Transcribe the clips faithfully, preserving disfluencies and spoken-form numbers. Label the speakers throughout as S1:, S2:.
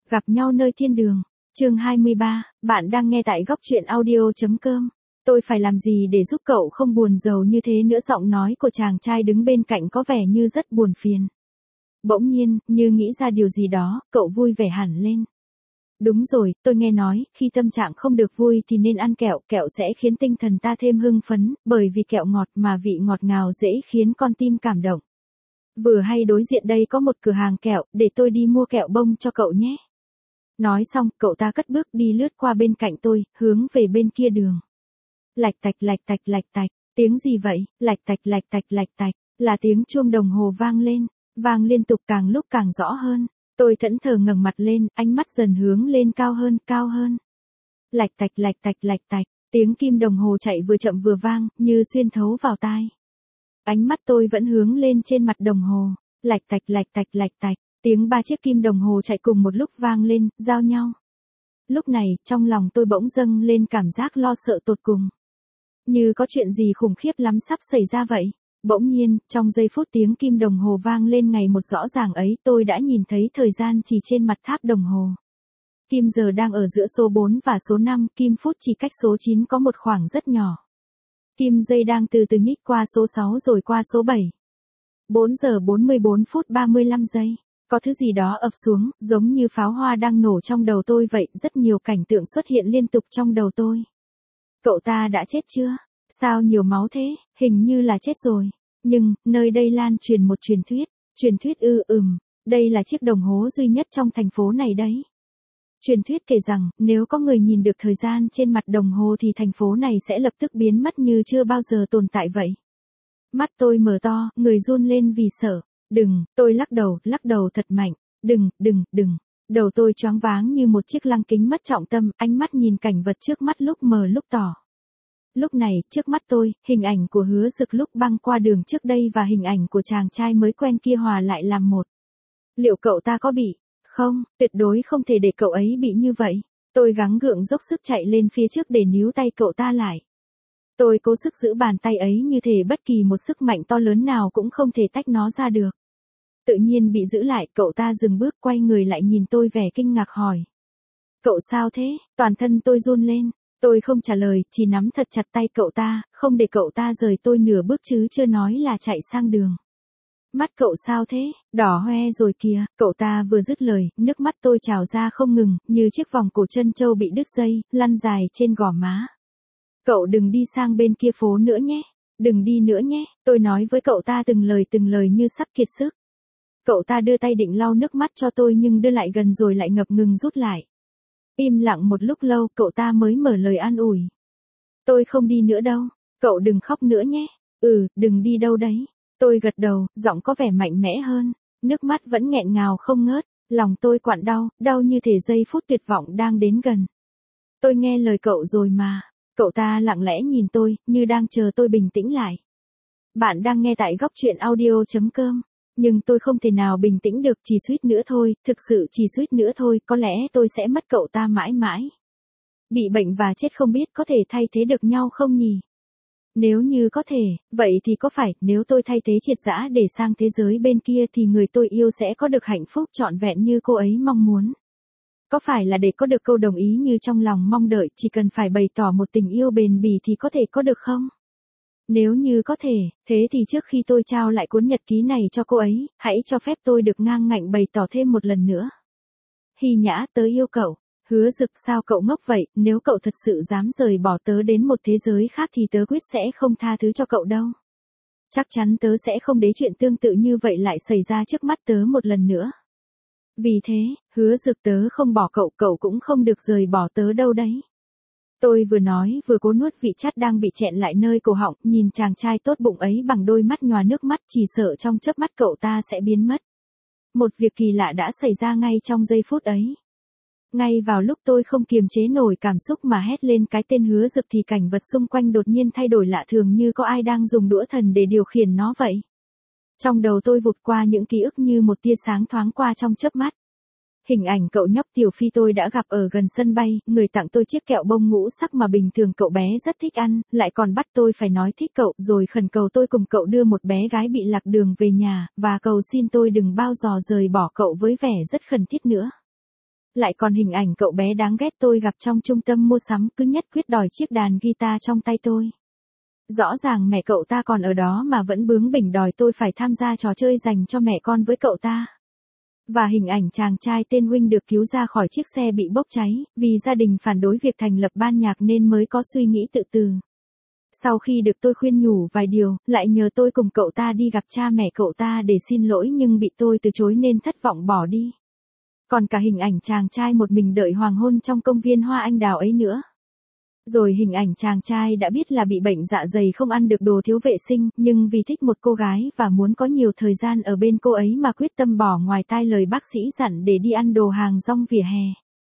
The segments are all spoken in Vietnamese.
S1: Gặp nhau nơi thiên đường. Chương hai mươi ba, bạn đang nghe tại góc truyện audio.com. Tôi phải làm gì để giúp cậu không buồn rầu như thế nữa? Giọng nói của chàng trai đứng bên cạnh có vẻ như rất buồn phiền. Bỗng nhiên, như nghĩ ra điều gì đó, cậu vui vẻ hẳn lên. Đúng rồi, tôi nghe nói, khi tâm trạng không được vui thì nên ăn kẹo, kẹo sẽ khiến tinh thần ta thêm hưng phấn, bởi vì kẹo ngọt mà vị ngọt ngào dễ khiến con tim cảm động. Vừa hay đối diện đây có một cửa hàng kẹo, để tôi đi mua kẹo bông cho cậu nhé. Nói xong, cậu ta cất bước đi lướt qua bên cạnh tôi, hướng về bên kia đường. Lạch tạch lạch tạch lạch tạch, tiếng gì vậy? Lạch tạch lạch tạch lạch tạch, là tiếng chuông đồng hồ vang lên, vang liên tục càng lúc càng rõ hơn. Tôi thẫn thờ ngẩng mặt lên, ánh mắt dần hướng lên cao hơn, cao hơn. Lạch tạch lạch tạch lạch tạch, tiếng kim đồng hồ chạy vừa chậm vừa vang, như xuyên thấu vào tai. Ánh mắt tôi vẫn hướng lên trên mặt đồng hồ, lạch tạch lạch tạch lạch tạch, tiếng ba chiếc kim đồng hồ chạy cùng một lúc vang lên, giao nhau. Lúc này, trong lòng tôi bỗng dâng lên cảm giác lo sợ tột cùng. Như có chuyện gì khủng khiếp lắm sắp xảy ra vậy. Bỗng nhiên, trong giây phút tiếng kim đồng hồ vang lên ngày một rõ ràng ấy, tôi đã nhìn thấy thời gian chỉ trên mặt tháp đồng hồ. Kim giờ đang ở giữa số bốn và số năm, kim phút chỉ cách số chín có một khoảng rất nhỏ. Kim giây đang từ từ nhích qua số sáu rồi qua số bảy. bốn giờ bốn mươi bốn phút ba mươi lăm giây. Có thứ gì đó ập xuống, giống như pháo hoa đang nổ trong đầu tôi vậy, rất nhiều cảnh tượng xuất hiện liên tục trong đầu tôi. Cậu ta đã chết chưa? Sao nhiều máu thế? Hình như là chết rồi. Nhưng, nơi đây lan truyền một truyền thuyết. Truyền thuyết ư ừm, đây là chiếc đồng hồ duy nhất trong thành phố này đấy. Truyền thuyết kể rằng, nếu có người nhìn được thời gian trên mặt đồng hồ thì thành phố này sẽ lập tức biến mất như chưa bao giờ tồn tại vậy. Mắt tôi mở to, người run lên vì sợ. Đừng, tôi lắc đầu, lắc đầu thật mạnh. Đừng, đừng, đừng. Đầu tôi choáng váng như một chiếc lăng kính mất trọng tâm, ánh mắt nhìn cảnh vật trước mắt lúc mờ lúc tỏ. Lúc này, trước mắt tôi, hình ảnh của Hứa Dực lúc băng qua đường trước đây và hình ảnh của chàng trai mới quen kia hòa lại làm một. Liệu cậu ta có bị? Không, tuyệt đối không thể để cậu ấy bị như vậy. Tôi gắng gượng dốc sức chạy lên phía trước để níu tay cậu ta lại. Tôi cố sức giữ bàn tay ấy như thể bất kỳ một sức mạnh to lớn nào cũng không thể tách nó ra được. Tự nhiên bị giữ lại, cậu ta dừng bước quay người lại nhìn tôi vẻ kinh ngạc hỏi. Cậu sao thế? Toàn thân tôi run lên. Tôi không trả lời, chỉ nắm thật chặt tay cậu ta, không để cậu ta rời tôi nửa bước chứ chưa nói là chạy sang đường. Mắt cậu sao thế? Đỏ hoe rồi kìa. Cậu ta vừa dứt lời, nước mắt tôi trào ra không ngừng, như chiếc vòng cổ trân châu bị đứt dây, lăn dài trên gò má. Cậu đừng đi sang bên kia phố nữa nhé. Đừng đi nữa nhé. Tôi nói với cậu ta từng lời từng lời như sắp kiệt sức. Cậu ta đưa tay định lau nước mắt cho tôi nhưng đưa lại gần rồi lại ngập ngừng rút lại. Im lặng một lúc lâu, cậu ta mới mở lời an ủi. Tôi không đi nữa đâu. Cậu đừng khóc nữa nhé. Ừ, đừng đi đâu đấy. Tôi gật đầu, giọng có vẻ mạnh mẽ hơn. Nước mắt vẫn nghẹn ngào không ngớt. Lòng tôi quặn đau, đau như thể giây phút tuyệt vọng đang đến gần. Tôi nghe lời cậu rồi mà. Cậu ta lặng lẽ nhìn tôi, như đang chờ tôi bình tĩnh lại. Bạn đang nghe tại góc truyện audio.com. Nhưng tôi không thể nào bình tĩnh được, chỉ suýt nữa thôi, thực sự chỉ suýt nữa thôi, có lẽ tôi sẽ mất cậu ta mãi mãi. Bị bệnh và chết không biết có thể thay thế được nhau không nhỉ? Nếu như có thể, vậy thì có phải, nếu tôi thay thế triệt dã để sang thế giới bên kia thì người tôi yêu sẽ có được hạnh phúc trọn vẹn như cô ấy mong muốn? Có phải là để có được câu đồng ý như trong lòng mong đợi, chỉ cần phải bày tỏ một tình yêu bền bỉ thì có thể có được không? Nếu như có thể, thế thì trước khi tôi trao lại cuốn nhật ký này cho cô ấy, hãy cho phép tôi được ngang ngạnh bày tỏ thêm một lần nữa. Hy Nhã, tớ yêu cậu. Hứa Dực, sao cậu ngốc vậy, nếu cậu thật sự dám rời bỏ tớ đến một thế giới khác thì tớ quyết sẽ không tha thứ cho cậu đâu. Chắc chắn tớ sẽ không để chuyện tương tự như vậy lại xảy ra trước mắt tớ một lần nữa. Vì thế, Hứa Dực, tớ không bỏ cậu, cậu cũng không được rời bỏ tớ đâu đấy. Tôi vừa nói vừa cố nuốt vị chát đang bị chẹn lại nơi cổ họng, nhìn chàng trai tốt bụng ấy bằng đôi mắt nhòa nước mắt, chỉ sợ trong chớp mắt cậu ta sẽ biến mất. Một việc kỳ lạ đã xảy ra ngay trong giây phút ấy. Ngay vào lúc tôi không kiềm chế nổi cảm xúc mà hét lên cái tên Hứa Dực thì cảnh vật xung quanh đột nhiên thay đổi lạ thường, như có ai đang dùng đũa thần để điều khiển nó vậy. Trong đầu tôi vụt qua những ký ức như một tia sáng thoáng qua trong chớp mắt. Hình ảnh cậu nhóc Tiểu Phi tôi đã gặp ở gần sân bay, người tặng tôi chiếc kẹo bông ngũ sắc mà bình thường cậu bé rất thích ăn, lại còn bắt tôi phải nói thích cậu, rồi khẩn cầu tôi cùng cậu đưa một bé gái bị lạc đường về nhà, và cầu xin tôi đừng bao giờ rời bỏ cậu với vẻ rất khẩn thiết nữa. Lại còn hình ảnh cậu bé đáng ghét tôi gặp trong trung tâm mua sắm cứ nhất quyết đòi chiếc đàn guitar trong tay tôi. Rõ ràng mẹ cậu ta còn ở đó mà vẫn bướng bỉnh đòi tôi phải tham gia trò chơi dành cho mẹ con với cậu ta. Và hình ảnh chàng trai tên Huynh được cứu ra khỏi chiếc xe bị bốc cháy, vì gia đình phản đối việc thành lập ban nhạc nên mới có suy nghĩ tự tử. Sau khi được tôi khuyên nhủ vài điều, lại nhờ tôi cùng cậu ta đi gặp cha mẹ cậu ta để xin lỗi nhưng bị tôi từ chối nên thất vọng bỏ đi. Còn cả hình ảnh chàng trai một mình đợi hoàng hôn trong công viên hoa anh đào ấy nữa. Rồi hình ảnh chàng trai đã biết là bị bệnh dạ dày không ăn được đồ thiếu vệ sinh, nhưng vì thích một cô gái và muốn có nhiều thời gian ở bên cô ấy mà quyết tâm bỏ ngoài tai lời bác sĩ dặn để đi ăn đồ hàng rong vỉa hè.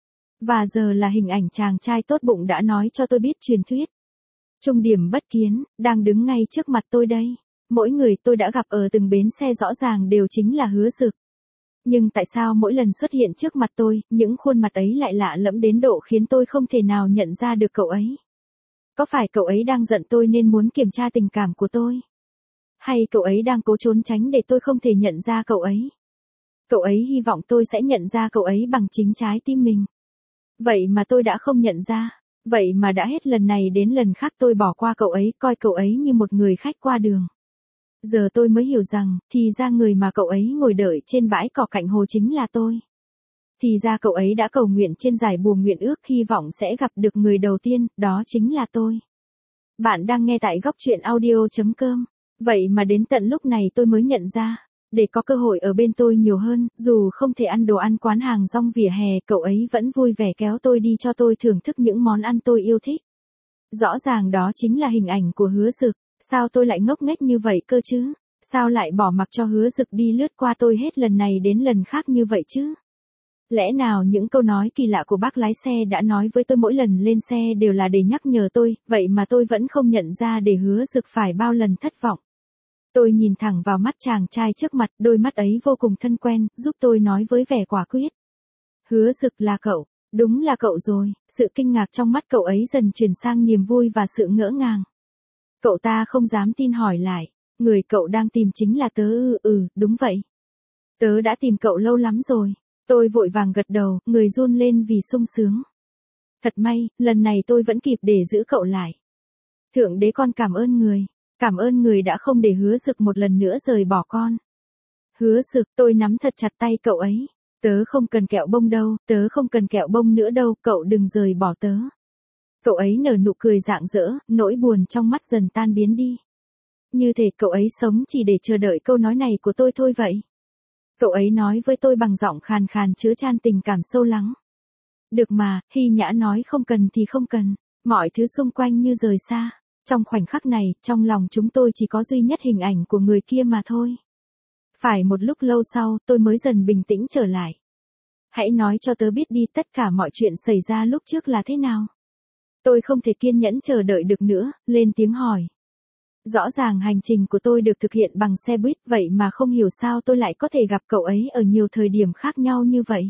S1: Và giờ là hình ảnh chàng trai tốt bụng đã nói cho tôi biết truyền thuyết. Trung điểm bất kiến, đang đứng ngay trước mặt tôi đây. Mỗi người tôi đã gặp ở từng bến xe rõ ràng đều chính là Hứa Dực. Nhưng tại sao mỗi lần xuất hiện trước mặt tôi, những khuôn mặt ấy lại lạ lẫm đến độ khiến tôi không thể nào nhận ra được cậu ấy? Có phải cậu ấy đang giận tôi nên muốn kiểm tra tình cảm của tôi? Hay cậu ấy đang cố trốn tránh để tôi không thể nhận ra cậu ấy? Cậu ấy hy vọng tôi sẽ nhận ra cậu ấy bằng chính trái tim mình. Vậy mà tôi đã không nhận ra. Vậy mà đã hết lần này đến lần khác tôi bỏ qua cậu ấy, coi cậu ấy như một người khách qua đường. Giờ tôi mới hiểu rằng, thì ra người mà cậu ấy ngồi đợi trên bãi cỏ cạnh hồ chính là tôi. Thì ra cậu ấy đã cầu nguyện trên giải bùa nguyện ước hy vọng sẽ gặp được người đầu tiên, đó chính là tôi. Bạn đang nghe tại góc truyện audio chấm com. Vậy mà đến tận lúc này tôi mới nhận ra, để có cơ hội ở bên tôi nhiều hơn, dù không thể ăn đồ ăn quán hàng rong vỉa hè, cậu ấy vẫn vui vẻ kéo tôi đi cho tôi thưởng thức những món ăn tôi yêu thích. Rõ ràng đó chính là hình ảnh của Hứa Dực. Sao tôi lại ngốc nghếch như vậy cơ chứ? Sao lại bỏ mặc cho Hứa Dực đi lướt qua tôi hết lần này đến lần khác như vậy chứ? Lẽ nào những câu nói kỳ lạ của bác lái xe đã nói với tôi mỗi lần lên xe đều là để nhắc nhở tôi, vậy mà tôi vẫn không nhận ra để Hứa Dực phải bao lần thất vọng. Tôi nhìn thẳng vào mắt chàng trai trước mặt, đôi mắt ấy vô cùng thân quen, giúp tôi nói với vẻ quả quyết. Hứa Dực là cậu, đúng là cậu rồi, sự kinh ngạc trong mắt cậu ấy dần chuyển sang niềm vui và sự ngỡ ngàng. Cậu ta không dám tin hỏi lại, người cậu đang tìm chính là tớ ư? Ừ, đúng vậy. Tớ đã tìm cậu lâu lắm rồi. Tôi vội vàng gật đầu, người run lên vì sung sướng. Thật may, lần này tôi vẫn kịp để giữ cậu lại. Thượng đế con cảm ơn người, cảm ơn người đã không để Hứa Dực một lần nữa rời bỏ con. Hứa Dực, tôi nắm thật chặt tay cậu ấy. Tớ không cần kẹo bông đâu, tớ không cần kẹo bông nữa đâu, cậu đừng rời bỏ tớ. Cậu ấy nở nụ cười rạng rỡ, nỗi buồn trong mắt dần tan biến đi. Như thể cậu ấy sống chỉ để chờ đợi câu nói này của tôi thôi vậy. Cậu ấy nói với tôi bằng giọng khàn khàn chứa chan tình cảm sâu lắng. Được mà, Hy Nhã nói không cần thì không cần, mọi thứ xung quanh như rời xa. Trong khoảnh khắc này, trong lòng chúng tôi chỉ có duy nhất hình ảnh của người kia mà thôi. Phải một lúc lâu sau, tôi mới dần bình tĩnh trở lại. Hãy nói cho tớ biết đi tất cả mọi chuyện xảy ra lúc trước là thế nào. Tôi không thể kiên nhẫn chờ đợi được nữa, lên tiếng hỏi. Rõ ràng hành trình của tôi được thực hiện bằng xe buýt, vậy mà không hiểu sao tôi lại có thể gặp cậu ấy ở nhiều thời điểm khác nhau như vậy.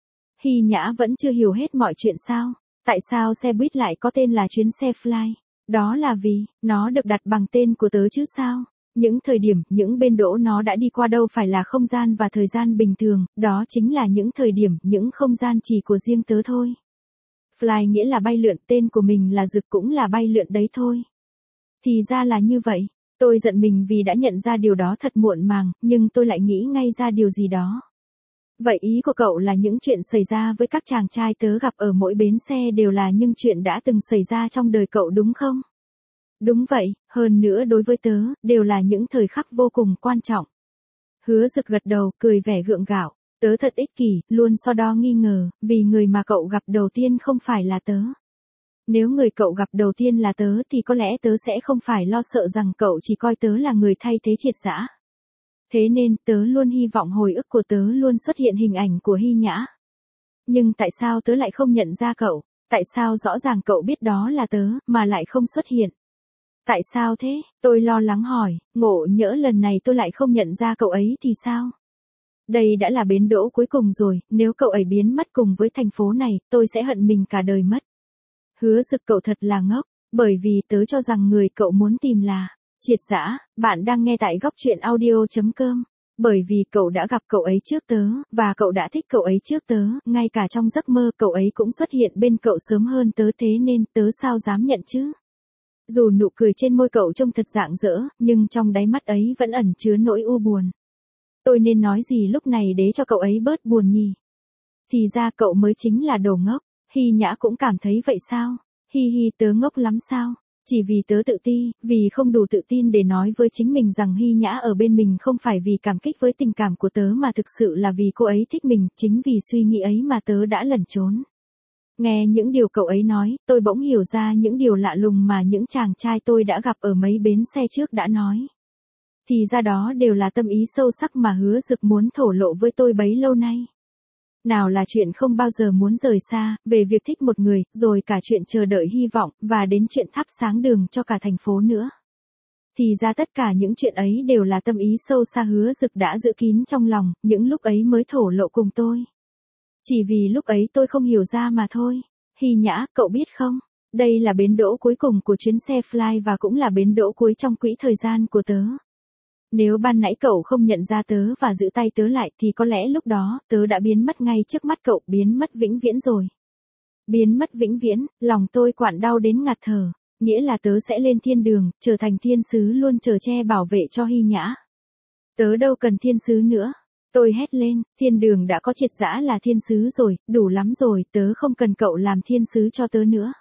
S1: Hy Nhã vẫn chưa hiểu hết mọi chuyện sao? Tại sao xe buýt lại có tên là chuyến xe Fly? Đó là vì, nó được đặt bằng tên của tớ chứ sao? Những thời điểm, những bến đỗ nó đã đi qua đâu phải là không gian và thời gian bình thường, đó chính là những thời điểm, những không gian chỉ của riêng tớ thôi. Fly nghĩa là bay lượn, tên của mình là Dực cũng là bay lượn đấy thôi. Thì ra là như vậy, tôi giận mình vì đã nhận ra điều đó thật muộn màng, nhưng tôi lại nghĩ ngay ra điều gì đó. Vậy ý của cậu là những chuyện xảy ra với các chàng trai tớ gặp ở mỗi bến xe đều là những chuyện đã từng xảy ra trong đời cậu đúng không? Đúng vậy, hơn nữa đối với tớ, đều là những thời khắc vô cùng quan trọng. Hứa Dực gật đầu, cười vẻ gượng gạo. Tớ thật ích kỷ, luôn so đo nghi ngờ, vì người mà cậu gặp đầu tiên không phải là tớ. Nếu người cậu gặp đầu tiên là tớ thì có lẽ tớ sẽ không phải lo sợ rằng cậu chỉ coi tớ là người thay thế triệt dã. Thế nên tớ luôn hy vọng hồi ức của tớ luôn xuất hiện hình ảnh của Hy Nhã. Nhưng tại sao tớ lại không nhận ra cậu? Tại sao rõ ràng cậu biết đó là tớ, mà lại không xuất hiện? Tại sao thế? Tôi lo lắng hỏi, ngộ nhỡ lần này tôi lại không nhận ra cậu ấy thì sao? Đây đã là bến đỗ cuối cùng rồi, nếu cậu ấy biến mất cùng với thành phố này, tôi sẽ hận mình cả đời mất. Hứa Dực, cậu thật là ngốc, bởi vì tớ cho rằng người cậu muốn tìm là triệt dã. Bạn đang nghe tại góc truyện audio chấm com. Bởi vì cậu đã gặp cậu ấy trước tớ, và cậu đã thích cậu ấy trước tớ, ngay cả trong giấc mơ cậu ấy cũng xuất hiện bên cậu sớm hơn tớ, thế nên tớ sao dám nhận chứ. Dù nụ cười trên môi cậu trông thật rạng rỡ, nhưng trong đáy mắt ấy vẫn ẩn chứa nỗi u buồn. Tôi nên nói gì lúc này để cho cậu ấy bớt buồn nhỉ? Thì ra cậu mới chính là đồ ngốc. Hy Nhã cũng cảm thấy vậy sao? Hi hi, tớ ngốc lắm sao? Chỉ vì tớ tự ti, vì không đủ tự tin để nói với chính mình rằng Hy Nhã ở bên mình không phải vì cảm kích với tình cảm của tớ mà thực sự là vì cô ấy thích mình, chính vì suy nghĩ ấy mà tớ đã lẩn trốn. Nghe những điều cậu ấy nói, tôi bỗng hiểu ra những điều lạ lùng mà những chàng trai tôi đã gặp ở mấy bến xe trước đã nói. Thì ra đó đều là tâm ý sâu sắc mà Hứa Dực muốn thổ lộ với tôi bấy lâu nay. Nào là chuyện không bao giờ muốn rời xa, về việc thích một người, rồi cả chuyện chờ đợi hy vọng, và đến chuyện thắp sáng đường cho cả thành phố nữa. Thì ra tất cả những chuyện ấy đều là tâm ý sâu xa Hứa Dực đã giữ kín trong lòng, những lúc ấy mới thổ lộ cùng tôi. Chỉ vì lúc ấy tôi không hiểu ra mà thôi. Hy Nhã, cậu biết không? Đây là bến đỗ cuối cùng của chuyến xe Fly và cũng là bến đỗ cuối trong quỹ thời gian của tớ. Nếu ban nãy cậu không nhận ra tớ và giữ tay tớ lại thì có lẽ lúc đó tớ đã biến mất ngay trước mắt cậu, biến mất vĩnh viễn rồi. Biến mất vĩnh viễn, lòng tôi quặn đau đến ngạt thở, nghĩa là tớ sẽ lên thiên đường, trở thành thiên sứ luôn chở che bảo vệ cho Hy Nhã. Tớ đâu cần thiên sứ nữa. Tôi hét lên, thiên đường đã có triệt giã là thiên sứ rồi, đủ lắm rồi, tớ không cần cậu làm thiên sứ cho tớ nữa.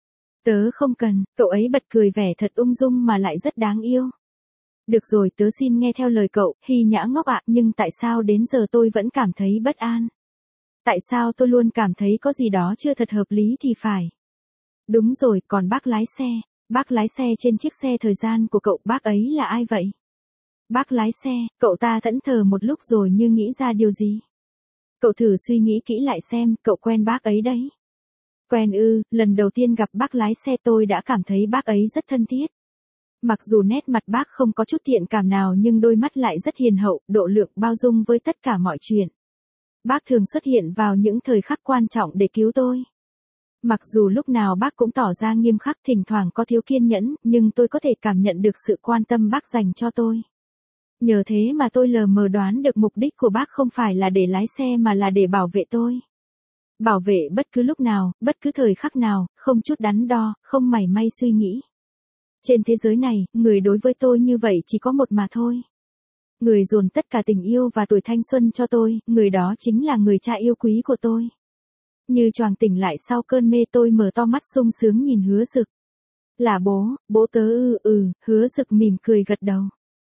S1: Tớ không cần, cậu ấy bật cười vẻ thật ung dung mà lại rất đáng yêu. Được rồi, tớ xin nghe theo lời cậu, Hy Nhã ngốc ạ, nhưng tại sao đến giờ tôi vẫn cảm thấy bất an? Tại sao tôi luôn cảm thấy có gì đó chưa thật hợp lý thì phải? Đúng rồi, còn bác lái xe, bác lái xe trên chiếc xe thời gian của cậu, bác ấy là ai vậy? Bác lái xe, cậu ta thẫn thờ một lúc rồi như nghĩ ra điều gì. Cậu thử suy nghĩ kỹ lại xem, cậu quen bác ấy đấy. Quen ư, lần đầu tiên gặp bác lái xe tôi đã cảm thấy bác ấy rất thân thiết. Mặc dù nét mặt bác không có chút thiện cảm nào nhưng đôi mắt lại rất hiền hậu, độ lượng bao dung với tất cả mọi chuyện. Bác thường xuất hiện vào những thời khắc quan trọng để cứu tôi. Mặc dù lúc nào bác cũng tỏ ra nghiêm khắc, thỉnh thoảng có thiếu kiên nhẫn, nhưng tôi có thể cảm nhận được sự quan tâm bác dành cho tôi. Nhờ thế mà tôi lờ mờ đoán được mục đích của bác không phải là để lái xe mà là để bảo vệ tôi. Bảo vệ bất cứ lúc nào, bất cứ thời khắc nào, không chút đắn đo, không mảy may suy nghĩ. Trên thế giới này, người đối với tôi như vậy chỉ có một mà thôi. Người dồn tất cả tình yêu và tuổi thanh xuân cho tôi, người đó chính là người cha yêu quý của tôi. Như choàng tỉnh lại sau cơn mê, tôi mở to mắt sung sướng nhìn Hứa Dực. Là bố, bố tớ ư, ừ, Hứa Dực mỉm cười gật đầu.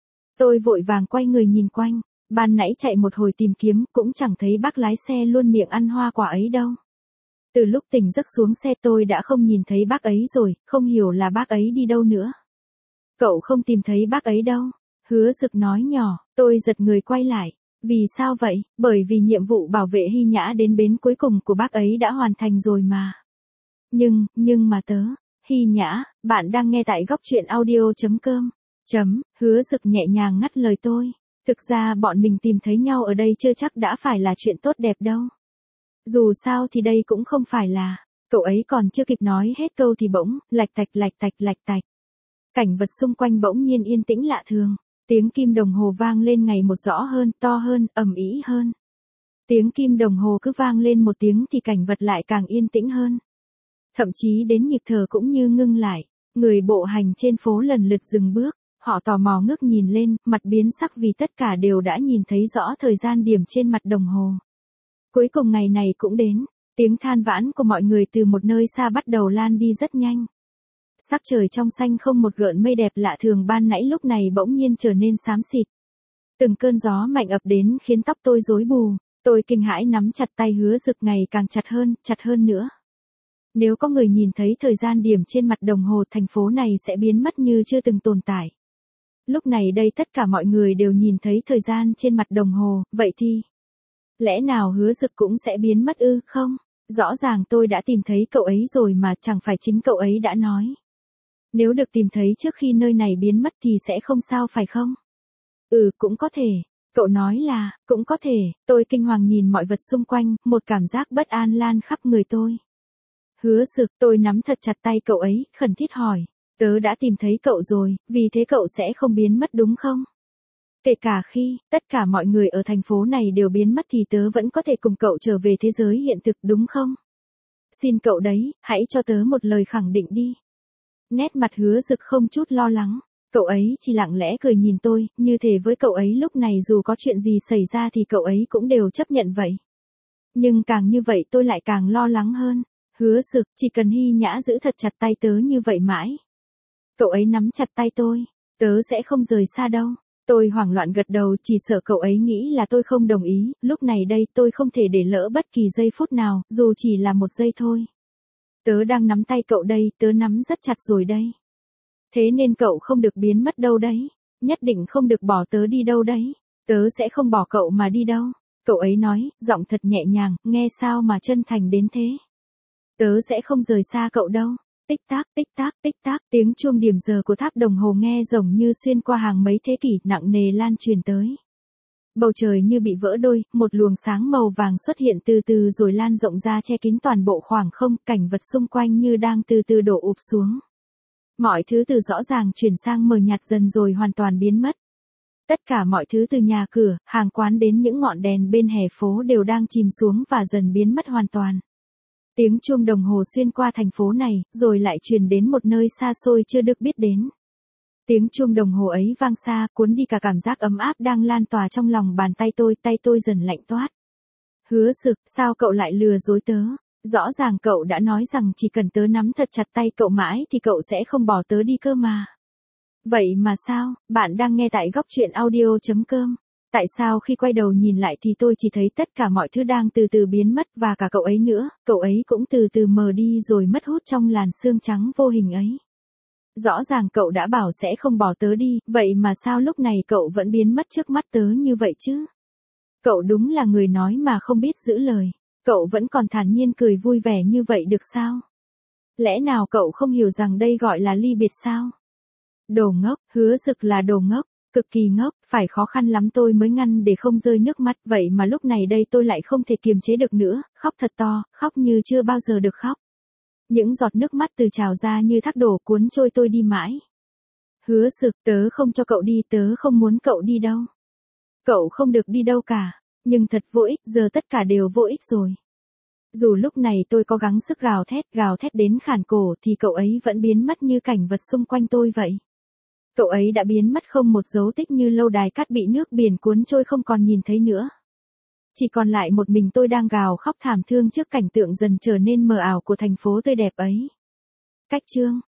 S1: Tôi vội vàng quay người nhìn quanh, ban nãy chạy một hồi tìm kiếm, cũng chẳng thấy bác lái xe luôn miệng ăn hoa quả ấy đâu. Từ lúc tỉnh giấc xuống xe tôi đã không nhìn thấy bác ấy rồi, không hiểu là bác ấy đi đâu nữa. Cậu không tìm thấy bác ấy đâu. Hứa Dực nói nhỏ, tôi giật người quay lại. Vì sao vậy? Bởi vì nhiệm vụ bảo vệ Hy Nhã đến bến cuối cùng của bác ấy đã hoàn thành rồi mà. Nhưng, nhưng mà tớ, Hy Nhã, bạn đang nghe tại góc truyện audio chấm com. Chấm, Hứa Dực nhẹ nhàng ngắt lời tôi. Thực ra bọn mình tìm thấy nhau ở đây chưa chắc đã phải là chuyện tốt đẹp đâu. Dù sao thì đây cũng không phải là, cậu ấy còn chưa kịp nói hết câu thì bỗng, lạch tạch lạch tạch lạch tạch. Cảnh vật xung quanh bỗng nhiên yên tĩnh lạ thường, tiếng kim đồng hồ vang lên ngày một rõ hơn, to hơn, ầm ĩ hơn. Tiếng kim đồng hồ cứ vang lên một tiếng thì cảnh vật lại càng yên tĩnh hơn. Thậm chí đến nhịp thở cũng như ngưng lại, người bộ hành trên phố lần lượt dừng bước, họ tò mò ngước nhìn lên, mặt biến sắc vì tất cả đều đã nhìn thấy rõ thời gian điểm trên mặt đồng hồ. Cuối cùng ngày này cũng đến, tiếng than vãn của mọi người từ một nơi xa bắt đầu lan đi rất nhanh. Sắc trời trong xanh không một gợn mây đẹp lạ thường ban nãy lúc này bỗng nhiên trở nên xám xịt. Từng cơn gió mạnh ập đến khiến tóc tôi rối bù, tôi kinh hãi nắm chặt tay Hứa Dực ngày càng chặt hơn, chặt hơn nữa. Nếu có người nhìn thấy thời gian điểm trên mặt đồng hồ, thành phố này sẽ biến mất như chưa từng tồn tại. Lúc này đây tất cả mọi người đều nhìn thấy thời gian trên mặt đồng hồ, vậy thì lẽ nào Hứa Dực cũng sẽ biến mất ư? Không, rõ ràng tôi đã tìm thấy cậu ấy rồi mà, chẳng phải chính cậu ấy đã nói. Nếu được tìm thấy trước khi nơi này biến mất thì sẽ không sao phải không? Ừ, cũng có thể. Cậu nói là, cũng có thể, tôi kinh hoàng nhìn mọi vật xung quanh, một cảm giác bất an lan khắp người tôi. Hứa Dực, tôi nắm thật chặt tay cậu ấy, khẩn thiết hỏi. Tớ đã tìm thấy cậu rồi, vì thế cậu sẽ không biến mất đúng không? Kể cả khi, tất cả mọi người ở thành phố này đều biến mất thì tớ vẫn có thể cùng cậu trở về thế giới hiện thực đúng không? Xin cậu đấy, hãy cho tớ một lời khẳng định đi. Nét mặt Hứa Dực không chút lo lắng. Cậu ấy chỉ lặng lẽ cười nhìn tôi, như thể với cậu ấy lúc này dù có chuyện gì xảy ra thì cậu ấy cũng đều chấp nhận vậy. Nhưng càng như vậy tôi lại càng lo lắng hơn. Hứa Dực, chỉ cần Hy Nhã giữ thật chặt tay tớ như vậy mãi. Cậu ấy nắm chặt tay tôi, tớ sẽ không rời xa đâu. Tôi hoảng loạn gật đầu, chỉ sợ cậu ấy nghĩ là tôi không đồng ý, lúc này đây tôi không thể để lỡ bất kỳ giây phút nào, dù chỉ là một giây thôi. Tớ đang nắm tay cậu đây, tớ nắm rất chặt rồi đây. Thế nên cậu không được biến mất đâu đấy, nhất định không được bỏ tớ đi đâu đấy, tớ sẽ không bỏ cậu mà đi đâu. Cậu ấy nói, giọng thật nhẹ nhàng, nghe sao mà chân thành đến thế. Tớ sẽ không rời xa cậu đâu. Tích tắc, tích tắc, tích tắc, tiếng chuông điểm giờ của tháp đồng hồ nghe giống như xuyên qua hàng mấy thế kỷ nặng nề lan truyền tới. Bầu trời như bị vỡ đôi, một luồng sáng màu vàng xuất hiện từ từ rồi lan rộng ra che kín toàn bộ khoảng không, cảnh vật xung quanh như đang từ từ đổ ụp xuống. Mọi thứ từ rõ ràng chuyển sang mờ nhạt dần rồi hoàn toàn biến mất. Tất cả mọi thứ từ nhà cửa, hàng quán đến những ngọn đèn bên hè phố đều đang chìm xuống và dần biến mất hoàn toàn. Tiếng chuông đồng hồ xuyên qua thành phố này, rồi lại truyền đến một nơi xa xôi chưa được biết đến. Tiếng chuông đồng hồ ấy vang xa, cuốn đi cả cảm giác ấm áp đang lan tỏa trong lòng bàn tay tôi, tay tôi dần lạnh toát. Hứa Dực, sao cậu lại lừa dối tớ? Rõ ràng cậu đã nói rằng chỉ cần tớ nắm thật chặt tay cậu mãi thì cậu sẽ không bỏ tớ đi cơ mà. Vậy mà sao, bạn đang nghe tại góc truyện audio chấm com. Tại sao khi quay đầu nhìn lại thì tôi chỉ thấy tất cả mọi thứ đang từ từ biến mất và cả cậu ấy nữa, cậu ấy cũng từ từ mờ đi rồi mất hút trong làn sương trắng vô hình ấy. Rõ ràng cậu đã bảo sẽ không bỏ tớ đi, vậy mà sao lúc này cậu vẫn biến mất trước mắt tớ như vậy chứ? Cậu đúng là người nói mà không biết giữ lời, cậu vẫn còn thản nhiên cười vui vẻ như vậy được sao? Lẽ nào cậu không hiểu rằng đây gọi là ly biệt sao? Đồ ngốc, Hứa Dực là đồ ngốc. Cực kỳ ngốc, phải khó khăn lắm tôi mới ngăn để không rơi nước mắt, vậy mà lúc này đây tôi lại không thể kiềm chế được nữa, khóc thật to, khóc như chưa bao giờ được khóc. Những giọt nước mắt từ trào ra như thác đổ cuốn trôi tôi đi mãi. Hứa Dực, tớ không cho cậu đi, tớ không muốn cậu đi đâu. Cậu không được đi đâu cả, nhưng thật vô ích, giờ tất cả đều vô ích rồi. Dù lúc này tôi có gắng sức gào thét, gào thét đến khản cổ thì cậu ấy vẫn biến mất như cảnh vật xung quanh tôi vậy. Cậu ấy đã biến mất không một dấu tích như lâu đài cát bị nước biển cuốn trôi không còn nhìn thấy nữa. Chỉ còn lại một mình tôi đang gào khóc thảm thương trước cảnh tượng dần trở nên mờ ảo của thành phố tươi đẹp ấy. Cách chương